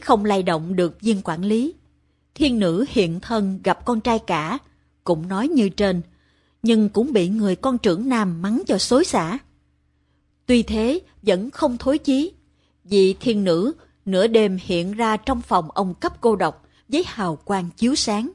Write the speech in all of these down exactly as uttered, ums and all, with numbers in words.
không lay động được viên quản lý. Thiên nữ hiện thân gặp con trai cả, cũng nói như trên, nhưng cũng bị người con trưởng nam mắng cho xối xả. Tuy thế, vẫn không thối chí, vì thiên nữ nửa đêm hiện ra trong phòng ông cấp cô độc với hào quang chiếu sáng.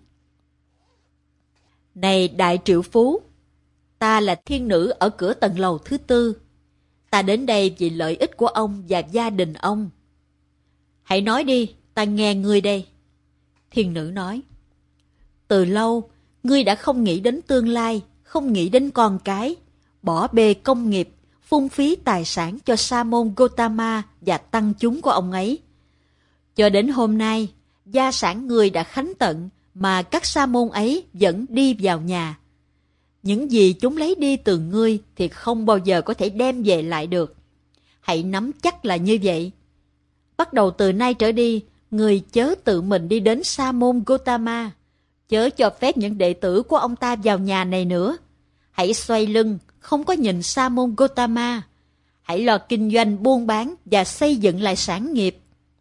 Này đại triệu phú, ta là thiên nữ ở cửa tầng lầu thứ tư. Ta đến đây vì lợi ích của ông và gia đình ông. Hãy nói đi, ta nghe ngươi đây. Thiên nữ nói, từ lâu, ngươi đã không nghĩ đến tương lai, không nghĩ đến con cái, bỏ bê công nghiệp, phung phí tài sản cho sa môn Gotama và tăng chúng của ông ấy. Cho đến hôm nay, gia sản ngươi đã khánh tận, mà các sa môn ấy vẫn đi vào nhà. Những gì chúng lấy đi từ ngươi thì không bao giờ có thể đem về lại được. Hãy nắm chắc là như vậy. Bắt đầu từ nay trở đi, ngươi chớ tự mình đi đến sa môn Gotama, chớ cho phép những đệ tử của ông ta vào nhà này nữa. Hãy xoay lưng, không có nhìn sa môn Gotama. Hãy lo kinh doanh buôn bán và xây dựng lại sản nghiệp.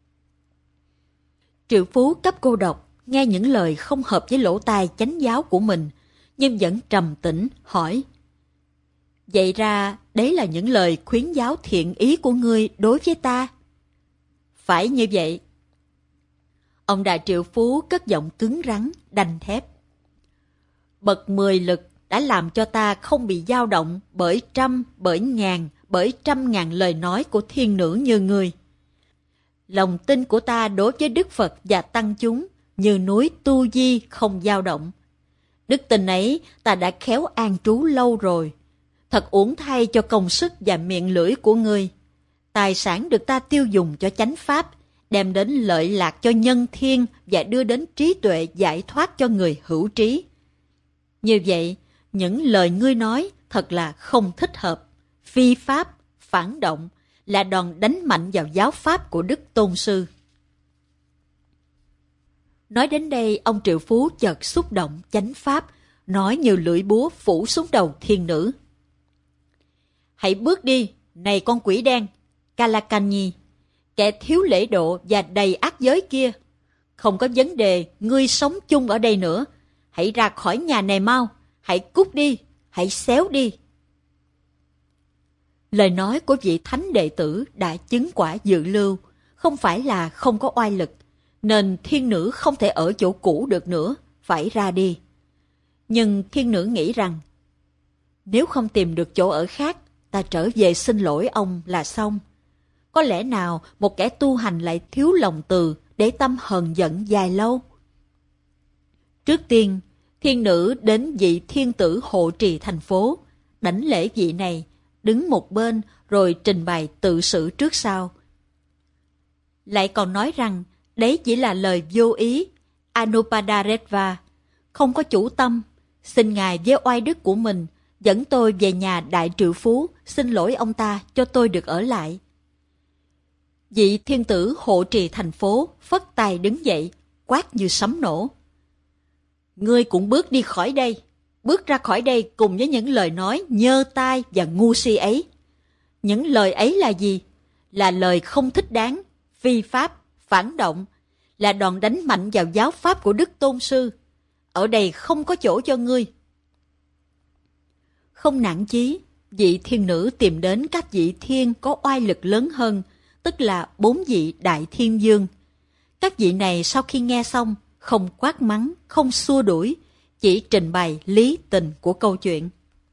Triệu phú cấp cô độc nghe những lời không hợp với lỗ tai chánh giáo của mình, nhưng vẫn trầm tĩnh hỏi, vậy ra đấy là những lời khuyến giáo thiện ý của ngươi đối với ta? Phải như vậy. Ông đại triệu phú cất giọng cứng rắn, đanh thép. Bậc mười lực đã làm cho ta không bị dao động bởi trăm, bởi ngàn, bởi trăm ngàn lời nói của thiên nữ như ngươi. Lòng tin của ta đối với Đức Phật và tăng chúng như núi Tu Di không dao động. Đức tin ấy ta đã khéo an trú lâu rồi. Thật uổng thay cho công sức và miệng lưỡi của ngươi. Tài sản được ta tiêu dùng cho chánh pháp, đem đến lợi lạc cho nhân thiên và đưa đến trí tuệ giải thoát cho người hữu trí. Như vậy, những lời ngươi nói thật là không thích hợp, phi pháp, phản động, là đòn đánh mạnh vào giáo pháp của Đức Tôn Sư. Nói đến đây, ông triệu phú chợt xúc động chánh pháp, nói như lưỡi búa phủ xuống đầu thiên nữ. Hãy bước đi, này con quỷ đen, Kalakani, kẻ thiếu lễ độ và đầy ác giới kia. Không có vấn đề, ngươi sống chung ở đây nữa. Hãy ra khỏi nhà này mau, hãy cút đi, hãy xéo đi. Lời nói của vị thánh đệ tử đã chứng quả dự lưu, không phải là không có oai lực, nên thiên nữ không thể ở chỗ cũ được nữa, phải ra đi. Nhưng thiên nữ nghĩ rằng, nếu không tìm được chỗ ở khác, ta trở về xin lỗi ông là xong. Có lẽ nào một kẻ tu hành lại thiếu lòng từ để tâm hờn giận dài lâu? Trước tiên, thiên nữ đến vị thiên tử hộ trì thành phố, đảnh lễ vị này, đứng một bên rồi trình bày tự sự trước sau. Lại còn nói rằng đấy chỉ là lời vô ý, Anupadareva, không có chủ tâm. Xin ngài với oai đức của mình dẫn tôi về nhà đại triệu phú, xin lỗi ông ta cho tôi được ở lại. Vị thiên tử hộ trì thành phố phất tay đứng dậy, quát như sấm nổ. Ngươi cũng bước đi khỏi đây, bước ra khỏi đây cùng với những lời nói nhơ tai và ngu si ấy. Những lời ấy là gì? Là lời không thích đáng, phi pháp, phản động, là đòn đánh mạnh vào giáo pháp của Đức Tôn Sư. Ở đây không có chỗ cho ngươi. Không nản chí, vị thiên nữ tìm đến các vị thiên có oai lực lớn hơn, tức là bốn vị đại thiên vương. Các vị này sau khi nghe xong, không quát mắng, không xua đuổi, chỉ trình bày lý tình của câu chuyện.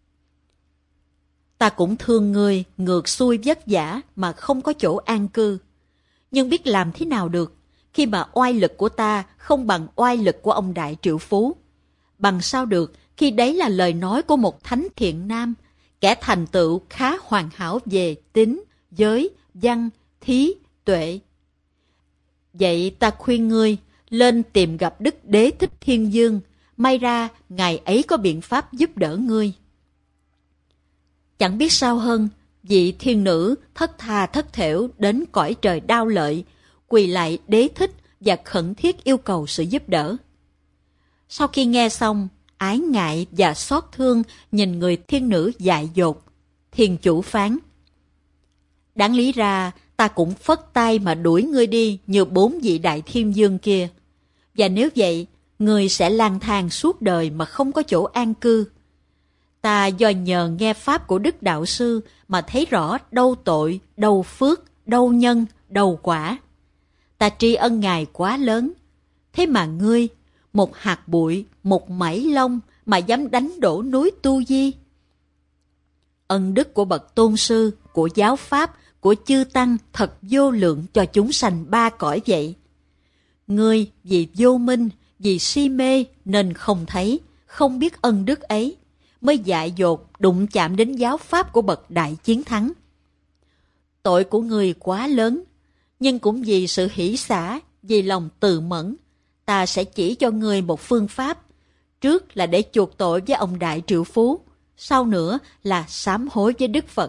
Ta cũng thương ngươi ngược xuôi vất vả mà không có chỗ an cư. Nhưng biết làm thế nào được, khi mà oai lực của ta không bằng oai lực của ông đại triệu phú. Bằng sao được khi đấy là lời nói của một thánh thiện nam, kẻ thành tựu khá hoàn hảo về tín, giới, văn, thí, tuệ. Vậy ta khuyên ngươi lên tìm gặp Đức Đế Thích Thiên Vương, may ra ngài ấy có biện pháp giúp đỡ ngươi. Chẳng biết sao hơn, vị thiên nữ thất tha thất thểu đến cõi trời Đao Lợi, quỳ lại Đế Thích và khẩn thiết yêu cầu sự giúp đỡ. Sau khi nghe xong, ái ngại và xót thương nhìn người thiên nữ dại dột, thiên chủ phán: đáng lý ra ta cũng phất tay mà đuổi ngươi đi như bốn vị đại thiên dương kia. Và nếu vậy, ngươi sẽ lang thang suốt đời mà không có chỗ an cư. Ta do nhờ nghe pháp của Đức Đạo Sư mà thấy rõ đâu tội, đâu phước, đâu nhân, đâu quả. Ta tri ân Ngài quá lớn. Thế mà ngươi, một hạt bụi, một mảy lông mà dám đánh đổ núi Tu Di. Ân đức của bậc tôn sư, của giáo pháp, của chư tăng thật vô lượng cho chúng sanh ba cõi vậy. Ngươi vì vô minh, vì si mê nên không thấy, không biết ân đức ấy, mới dại dột đụng chạm đến giáo pháp của bậc đại chiến thắng. Tội của ngươi quá lớn, nhưng cũng vì sự hỷ xả, vì lòng từ mẫn, ta sẽ chỉ cho ngươi một phương pháp. Trước là để chuộc tội với ông Đại Triệu Phú, sau nữa là sám hối với Đức Phật.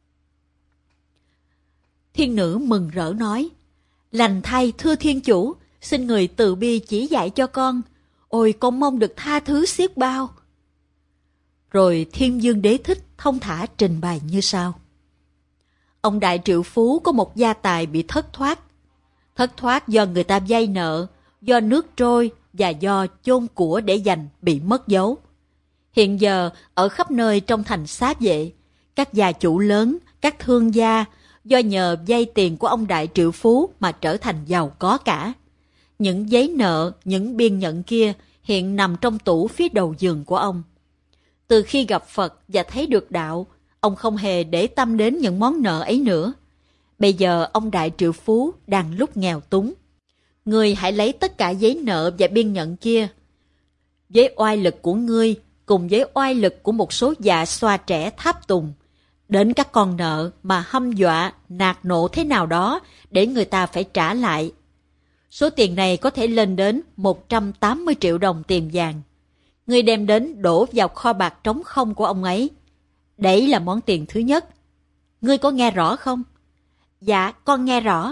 Thiên nữ mừng rỡ nói, lành thay thưa thiên chủ, xin người từ bi chỉ dạy cho con. Ôi con mong được tha thứ xiết bao. Rồi Thiên Dương Đế Thích thông thả trình bày như sau. Ông Đại Triệu Phú có một gia tài bị thất thoát. Thất thoát do người ta vay nợ, do nước trôi và do chôn của để dành bị mất dấu. Hiện giờ ở khắp nơi trong thành Xá Vệ, các gia chủ lớn, các thương gia do nhờ vay tiền của ông Đại Triệu Phú mà trở thành giàu có cả. Những giấy nợ, những biên nhận kia hiện nằm trong tủ phía đầu giường của ông. Từ khi gặp Phật và thấy được đạo, ông không hề để tâm đến những món nợ ấy nữa. Bây giờ ông Đại Triệu Phú đang lúc nghèo túng. Ngươi hãy lấy tất cả giấy nợ và biên nhận kia, với oai lực của ngươi cùng với oai lực của một số dạ xoa trẻ tháp tùng, đến các con nợ mà hăm dọa, nạt nộ thế nào đó để người ta phải trả lại. Số tiền này có thể lên đến một trăm tám mươi triệu đồng tiền vàng. Ngươi đem đến đổ vào kho bạc trống không của ông ấy. Đấy là món tiền thứ nhất. Ngươi có nghe rõ không? Dạ, con nghe rõ.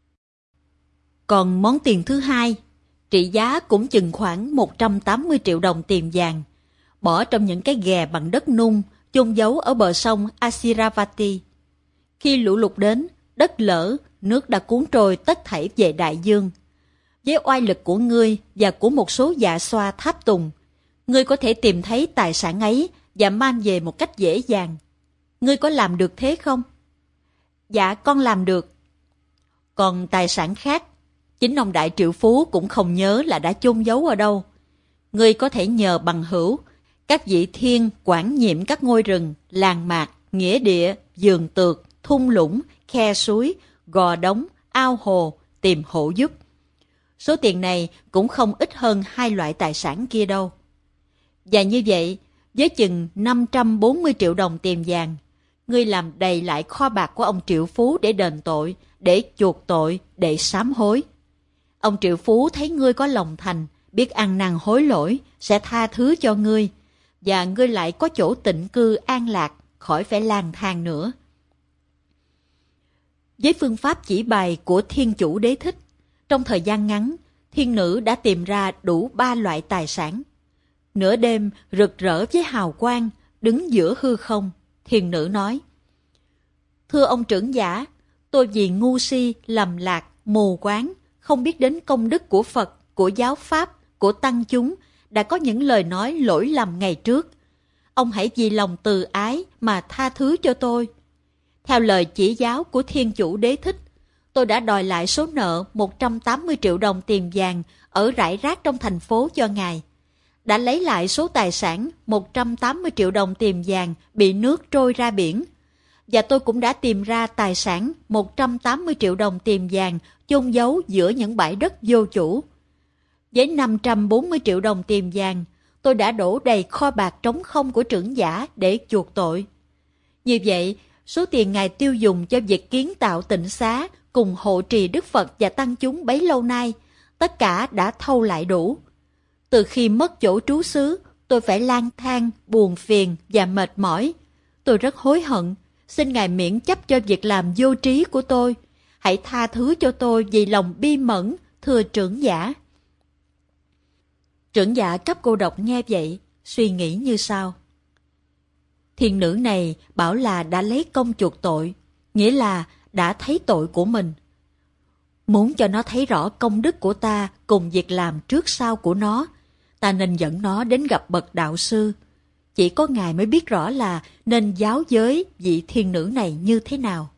Còn món tiền thứ hai, trị giá cũng chừng khoảng một trăm tám mươi triệu đồng tiền vàng, bỏ trong những cái ghè bằng đất nung, chôn giấu ở bờ sông Asiravati. Khi lũ lụt đến, đất lở, nước đã cuốn trôi tất thảy về đại dương. Với oai lực của ngươi và của một số dạ xoa tháp tùng, ngươi có thể tìm thấy tài sản ấy và mang về một cách dễ dàng. Ngươi có làm được thế không? Dạ, con làm được. Còn tài sản khác, chính ông Đại Triệu Phú cũng không nhớ là đã chôn giấu ở đâu. Ngươi có thể nhờ bằng hữu, các vị thiên quản nhiệm các ngôi rừng, làng mạc, nghĩa địa, vườn tược, thung lũng, khe suối, gò đống, ao hồ tìm hộ giúp. Số tiền này cũng không ít hơn hai loại tài sản kia đâu. Và như vậy, với chừng năm trăm bốn mươi triệu đồng tiền vàng, ngươi làm đầy lại kho bạc của ông Triệu Phú để đền tội, để chuộc tội, để sám hối. Ông Triệu Phú thấy ngươi có lòng thành, biết ăn năn hối lỗi, sẽ tha thứ cho ngươi, và ngươi lại có chỗ tịnh cư an lạc, khỏi phải lang thang nữa. Với phương pháp chỉ bày của Thiên Chủ Đế Thích, trong thời gian ngắn, thiên nữ đã tìm ra đủ ba loại tài sản. Nửa đêm rực rỡ với hào quang, đứng giữa hư không, thiên nữ nói: Thưa ông trưởng giả, tôi vì ngu si, lầm lạc, mù quáng, không biết đến công đức của Phật, của giáo pháp, của tăng chúng, đã có những lời nói lỗi lầm ngày trước. Ông hãy vì lòng từ ái mà tha thứ cho tôi. Theo lời chỉ giáo của Thiên Chủ Đế Thích, tôi đã đòi lại số nợ một trăm tám mươi triệu đồng tiền vàng ở rải rác trong thành phố cho ngài. Đã lấy lại số tài sản một trăm tám mươi triệu đồng tiền vàng bị nước trôi ra biển. Và tôi cũng đã tìm ra tài sản một trăm tám mươi triệu đồng tiền vàng chôn giấu giữa những bãi đất vô chủ. Với năm trăm bốn mươi triệu đồng tiền vàng, tôi đã đổ đầy kho bạc trống không của trưởng giả để chuộc tội. Như vậy, số tiền ngài tiêu dùng cho việc kiến tạo tịnh xá cùng hộ trì Đức Phật và tăng chúng bấy lâu nay, tất cả đã thâu lại đủ. Từ khi mất chỗ trú xứ, tôi phải lang thang, buồn phiền và mệt mỏi. Tôi rất hối hận, xin ngài miễn chấp cho việc làm vô trí của tôi. Hãy tha thứ cho tôi vì lòng bi mẫn, thưa trưởng giả. Trưởng giả cấp cô độc nghe vậy, suy nghĩ như sau. Thiên nữ này bảo là đã lấy công chuộc tội, nghĩa là đã thấy tội của mình. Muốn cho nó thấy rõ công đức của ta cùng việc làm trước sau của nó, ta nên dẫn nó đến gặp bậc đạo sư. Chỉ có Ngài mới biết rõ là nên giáo giới vị thiên nữ này như thế nào.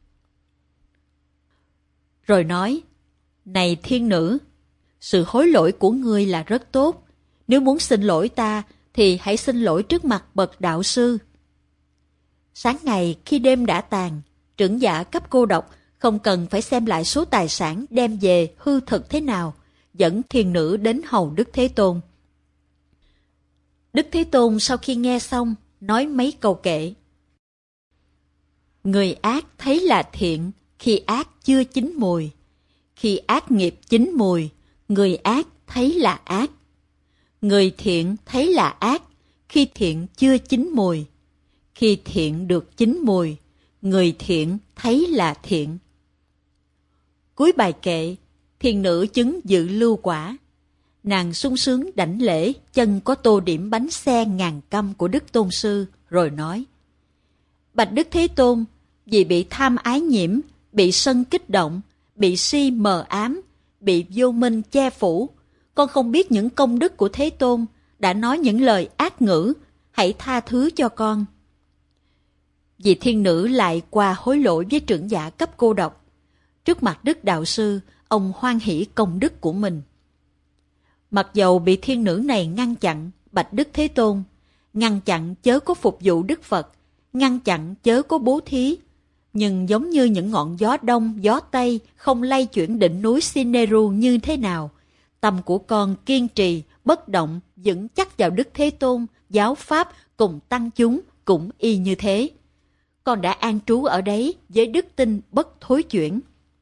Rồi nói, này thiên nữ, sự hối lỗi của ngươi là rất tốt. Nếu muốn xin lỗi ta, thì hãy xin lỗi trước mặt bậc đạo sư. Sáng ngày khi đêm đã tàn, trưởng giả cấp cô độc không cần phải xem lại số tài sản đem về hư thực thế nào, dẫn thiên nữ đến hầu Đức Thế Tôn. Đức Thế Tôn sau khi nghe xong, nói mấy câu kệ. Người ác thấy là thiện khi ác chưa chín mùi. Khi ác nghiệp chín mùi, người ác thấy là ác. Người thiện thấy là ác khi thiện chưa chín mùi. Khi thiện được chín mùi, người thiện thấy là thiện. Cuối bài kệ, thiên nữ chứng dự lưu quả. Nàng sung sướng đảnh lễ chân có tô điểm bánh xe ngàn căm của Đức Tôn Sư, rồi nói: Bạch Đức Thế Tôn, vì bị tham ái nhiễm, bị sân kích động, bị si mờ ám, bị vô minh che phủ, con không biết những công đức của Thế Tôn, đã nói những lời ác ngữ, hãy tha thứ cho con. Vị thiên nữ lại qua hối lỗi với trưởng giả cấp cô độc. Trước mặt Đức Đạo Sư, ông hoan hỷ công đức của mình. Mặc dầu bị thiên nữ này ngăn chặn, bạch Đức Thế Tôn, ngăn chặn chớ có phục vụ Đức Phật, ngăn chặn chớ có bố thí, nhưng giống như những ngọn gió đông, gió tây không lay chuyển đỉnh núi Sineru như thế nào, tâm của con kiên trì, bất động, vững chắc vào Đức Thế Tôn, giáo pháp cùng tăng chúng cũng y như thế. Con đã an trú ở đấy với đức tin bất thối chuyển.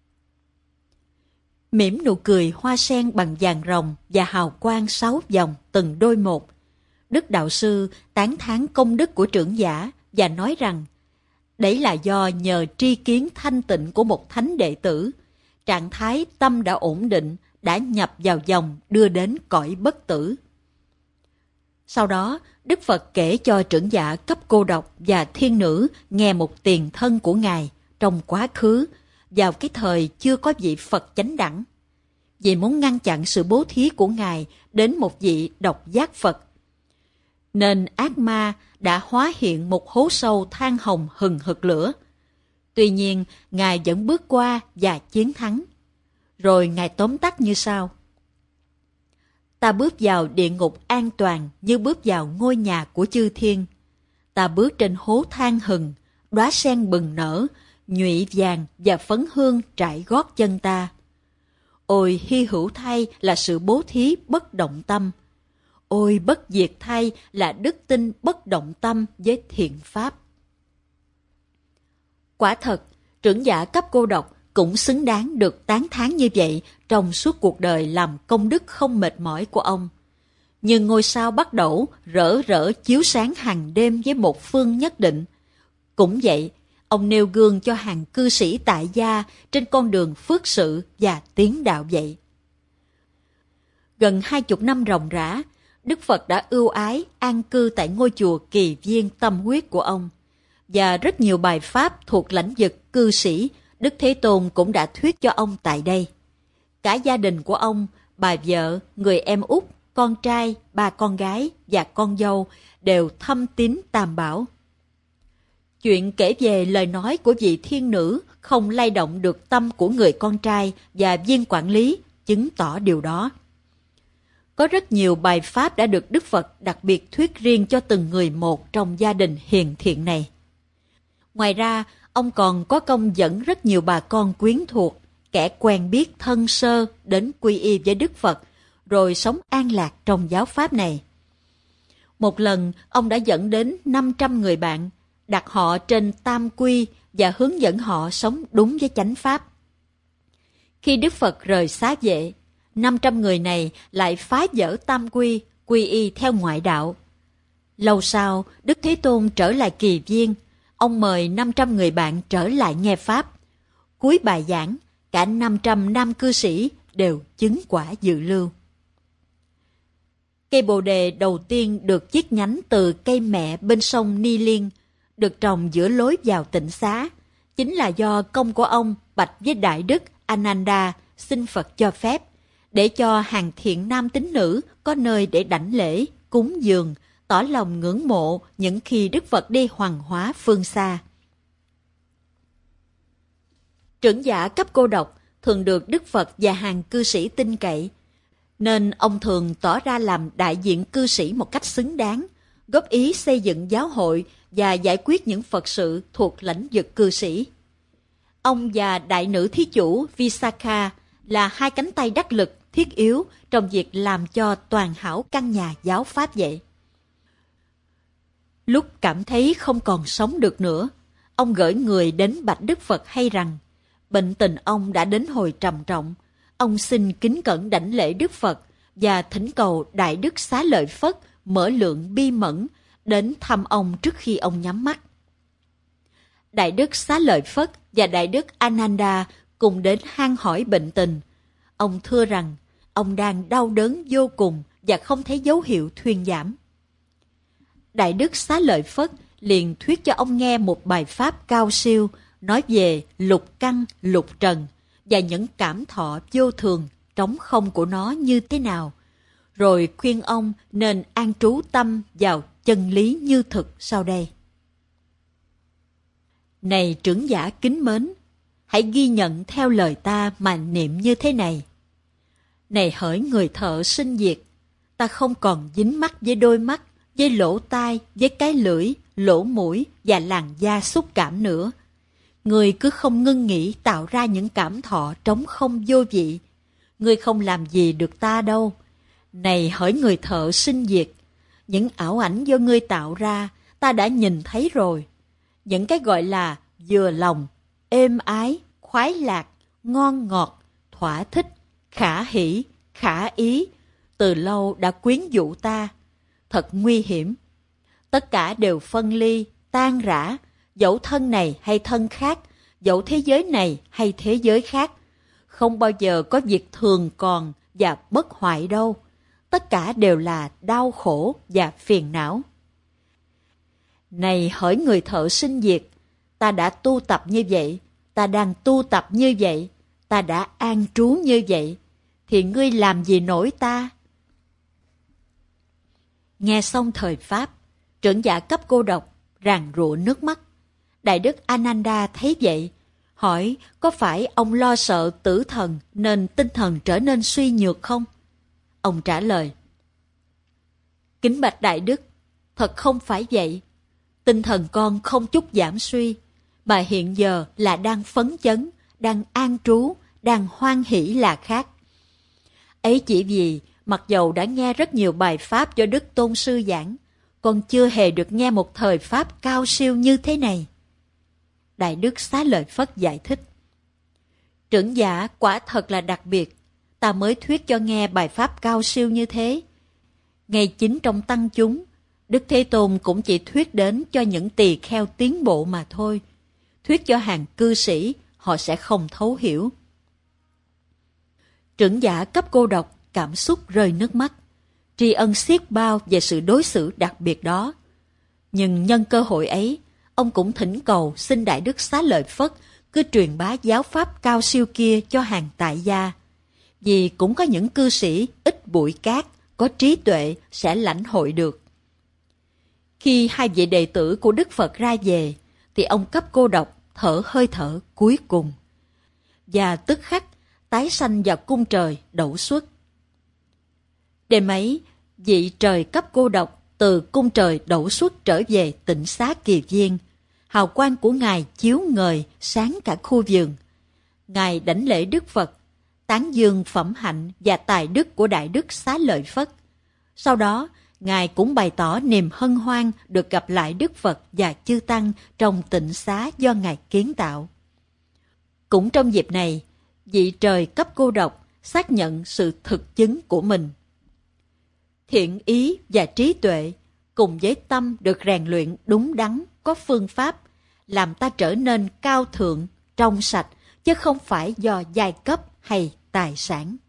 Mỉm nụ cười hoa sen bằng vàng rồng và hào quang sáu vòng từng đôi một. Đức Đạo Sư tán thán công đức của trưởng giả và nói rằng đấy là do nhờ tri kiến thanh tịnh của một thánh đệ tử, trạng thái tâm đã ổn định, đã nhập vào dòng đưa đến cõi bất tử. Sau đó, Đức Phật kể cho trưởng giả cấp cô độc và thiên nữ nghe một tiền thân của Ngài trong quá khứ, vào cái thời chưa có vị Phật chánh đẳng. Vì muốn ngăn chặn sự bố thí của Ngài đến một vị độc giác Phật, nên ác ma đã hóa hiện một hố sâu than hồng hừng hực lửa. Tuy nhiên, Ngài vẫn bước qua và chiến thắng. Rồi Ngài tóm tắt như sau: Ta bước vào địa ngục an toàn như bước vào ngôi nhà của chư thiên. Ta bước trên hố than hừng, đóa sen bừng nở, nhụy vàng và phấn hương trải gót chân ta. Ôi hy hữu thay là sự bố thí bất động tâm. Ôi bất diệt thay là đức tin bất động tâm với thiện pháp. Quả thật, trưởng giả cấp cô độc cũng xứng đáng được tán thán như vậy trong suốt cuộc đời làm công đức không mệt mỏi của ông. Nhưng ngôi sao bắt đầu rỡ rỡ chiếu sáng hàng đêm với một phương nhất định. Cũng vậy, ông nêu gương cho hàng cư sĩ tại gia trên con đường phước sự và tiến đạo vậy. Gần hai chục năm ròng rã, Đức Phật đã ưu ái an cư tại ngôi chùa Kỳ Viên tâm huyết của ông. Và rất nhiều bài pháp thuộc lãnh vực cư sĩ, Đức Thế Tôn cũng đã thuyết cho ông tại đây. Cả gia đình của ông, bà vợ, người em út, con trai, ba con gái và con dâu đều thâm tín Tam Bảo. Chuyện kể về lời nói của vị thiên nữ không lay động được tâm của người con trai và viên quản lý chứng tỏ điều đó. Có rất nhiều bài pháp đã được Đức Phật đặc biệt thuyết riêng cho từng người một trong gia đình hiền thiện này. Ngoài ra, ông còn có công dẫn rất nhiều bà con quyến thuộc, kẻ quen biết thân sơ đến quy y với Đức Phật, rồi sống an lạc trong giáo pháp này. Một lần, ông đã dẫn đến năm trăm người bạn, đặt họ trên tam quy và hướng dẫn họ sống đúng với chánh pháp. Khi Đức Phật rời xá vệ, năm trăm người này lại phá vỡ tam quy, quy y theo ngoại đạo. Lâu sau, Đức Thế Tôn trở lại Kỳ Viên, ông mời năm trăm người bạn trở lại nghe pháp. Cuối bài giảng, cả năm trăm nam cư sĩ đều chứng quả dự lưu. Cây bồ đề đầu tiên được chiết nhánh từ cây mẹ bên sông Ni Liên, được trồng giữa lối vào tịnh xá, chính là do công của ông bạch với Đại Đức Ananda xin Phật cho phép, để cho hàng thiện nam tín nữ có nơi để đảnh lễ, cúng dường, tỏ lòng ngưỡng mộ những khi Đức Phật đi hoàng hóa phương xa. Trưởng giả cấp cô độc thường được Đức Phật và hàng cư sĩ tin cậy, nên ông thường tỏ ra làm đại diện cư sĩ một cách xứng đáng, góp ý xây dựng giáo hội và giải quyết những Phật sự thuộc lãnh vực cư sĩ. Ông và đại nữ thí chủ Visakha là hai cánh tay đắc lực thiết yếu trong việc làm cho toàn hảo căn nhà giáo pháp vậy. Lúc cảm thấy không còn sống được nữa, ông gửi người đến bạch Đức Phật hay rằng bệnh tình ông đã đến hồi trầm trọng. Ông xin kính cẩn đảnh lễ Đức Phật và thỉnh cầu Đại Đức Xá Lợi Phất mở lượng bi mẫn đến thăm ông trước khi ông nhắm mắt. Đại Đức Xá Lợi Phất và Đại Đức Ananda cùng đến han hỏi bệnh tình. Ông thưa rằng ông đang đau đớn vô cùng và không thấy dấu hiệu thuyên giảm. Đại Đức Xá Lợi Phất liền thuyết cho ông nghe một bài pháp cao siêu nói về lục căn, lục trần và những cảm thọ vô thường, trống không của nó như thế nào, rồi khuyên ông nên an trú tâm vào chân lý như thực sau đây. Này trưởng giả kính mến, hãy ghi nhận theo lời ta mà niệm như thế này. Này hỡi người thợ sinh diệt, ta không còn dính mắc với đôi mắt, với lỗ tai, với cái lưỡi, lỗ mũi và làn da xúc cảm nữa. Người cứ không ngưng nghĩ tạo ra những cảm thọ trống không vô vị. Người không làm gì được ta đâu. Này hỡi người thợ sinh diệt, những ảo ảnh do ngươi tạo ra, ta đã nhìn thấy rồi. Những cái gọi là vừa lòng, êm ái, khoái lạc, ngon ngọt, thỏa thích, khả hỷ, khả ý, từ lâu đã quyến dụ ta. Thật nguy hiểm. Tất cả đều phân ly, tan rã, dẫu thân này hay thân khác, dẫu thế giới này hay thế giới khác. Không bao giờ có việc thường còn và bất hoại đâu. Tất cả đều là đau khổ và phiền não. Này hỡi người thợ sinh diệt, ta đã tu tập như vậy, ta đang tu tập như vậy, ta đã an trú như vậy, thì ngươi làm gì nổi ta? Nghe xong thời Pháp, trưởng giả cấp cô độc ràn rụa nước mắt. Đại Đức Ananda thấy vậy, hỏi có phải ông lo sợ tử thần nên tinh thần trở nên suy nhược không? Ông trả lời, kính bạch Đại Đức, thật không phải vậy. Tinh thần con không chút giảm suy, mà hiện giờ là đang phấn chấn, đang an trú, đang hoan hỷ là khác. Ấy chỉ vì mặc dầu đã nghe rất nhiều bài pháp do Đức Tôn Sư giảng, con chưa hề được nghe một thời pháp cao siêu như thế này. Đại Đức Xá Lợi Phất giải thích, trưởng giả quả thật là đặc biệt, ta mới thuyết cho nghe bài pháp cao siêu như thế. Ngay chính trong tăng chúng, Đức Thế Tôn cũng chỉ thuyết đến cho những tỳ kheo tiến bộ mà thôi. Thuyết cho hàng cư sĩ, họ sẽ không thấu hiểu. Trưởng giả cấp cô độc cảm xúc rơi nước mắt, tri ân xiết bao về sự đối xử đặc biệt đó. Nhưng nhân cơ hội ấy, ông cũng thỉnh cầu xin Đại Đức Xá Lợi Phất cứ truyền bá giáo pháp cao siêu kia cho hàng tại gia. Vì cũng có những cư sĩ ít bụi cát, có trí tuệ sẽ lãnh hội được. Khi hai vị đệ tử của Đức Phật ra về, thì ông cấp cô độc thở hơi thở cuối cùng. Và tức khắc tái sanh vào cung trời đẩu xuất. Đêm ấy, vị trời cấp cô độc từ cung trời đẩu xuất trở về Tịnh Xá Kỳ Viên. Hào quang của Ngài chiếu ngời sáng cả khu vườn. Ngài đảnh lễ Đức Phật, tán dương phẩm hạnh và tài đức của Đại Đức Xá Lợi Phất. Sau đó, Ngài cũng bày tỏ niềm hân hoan được gặp lại Đức Phật và chư Tăng trong tịnh xá do Ngài kiến tạo. Cũng trong dịp này, vị trời cấp cô độc xác nhận sự thực chứng của mình. Thiện ý và trí tuệ cùng với tâm được rèn luyện đúng đắn, có phương pháp, làm ta trở nên cao thượng, trong sạch, chứ không phải do giai cấp hay tài sản.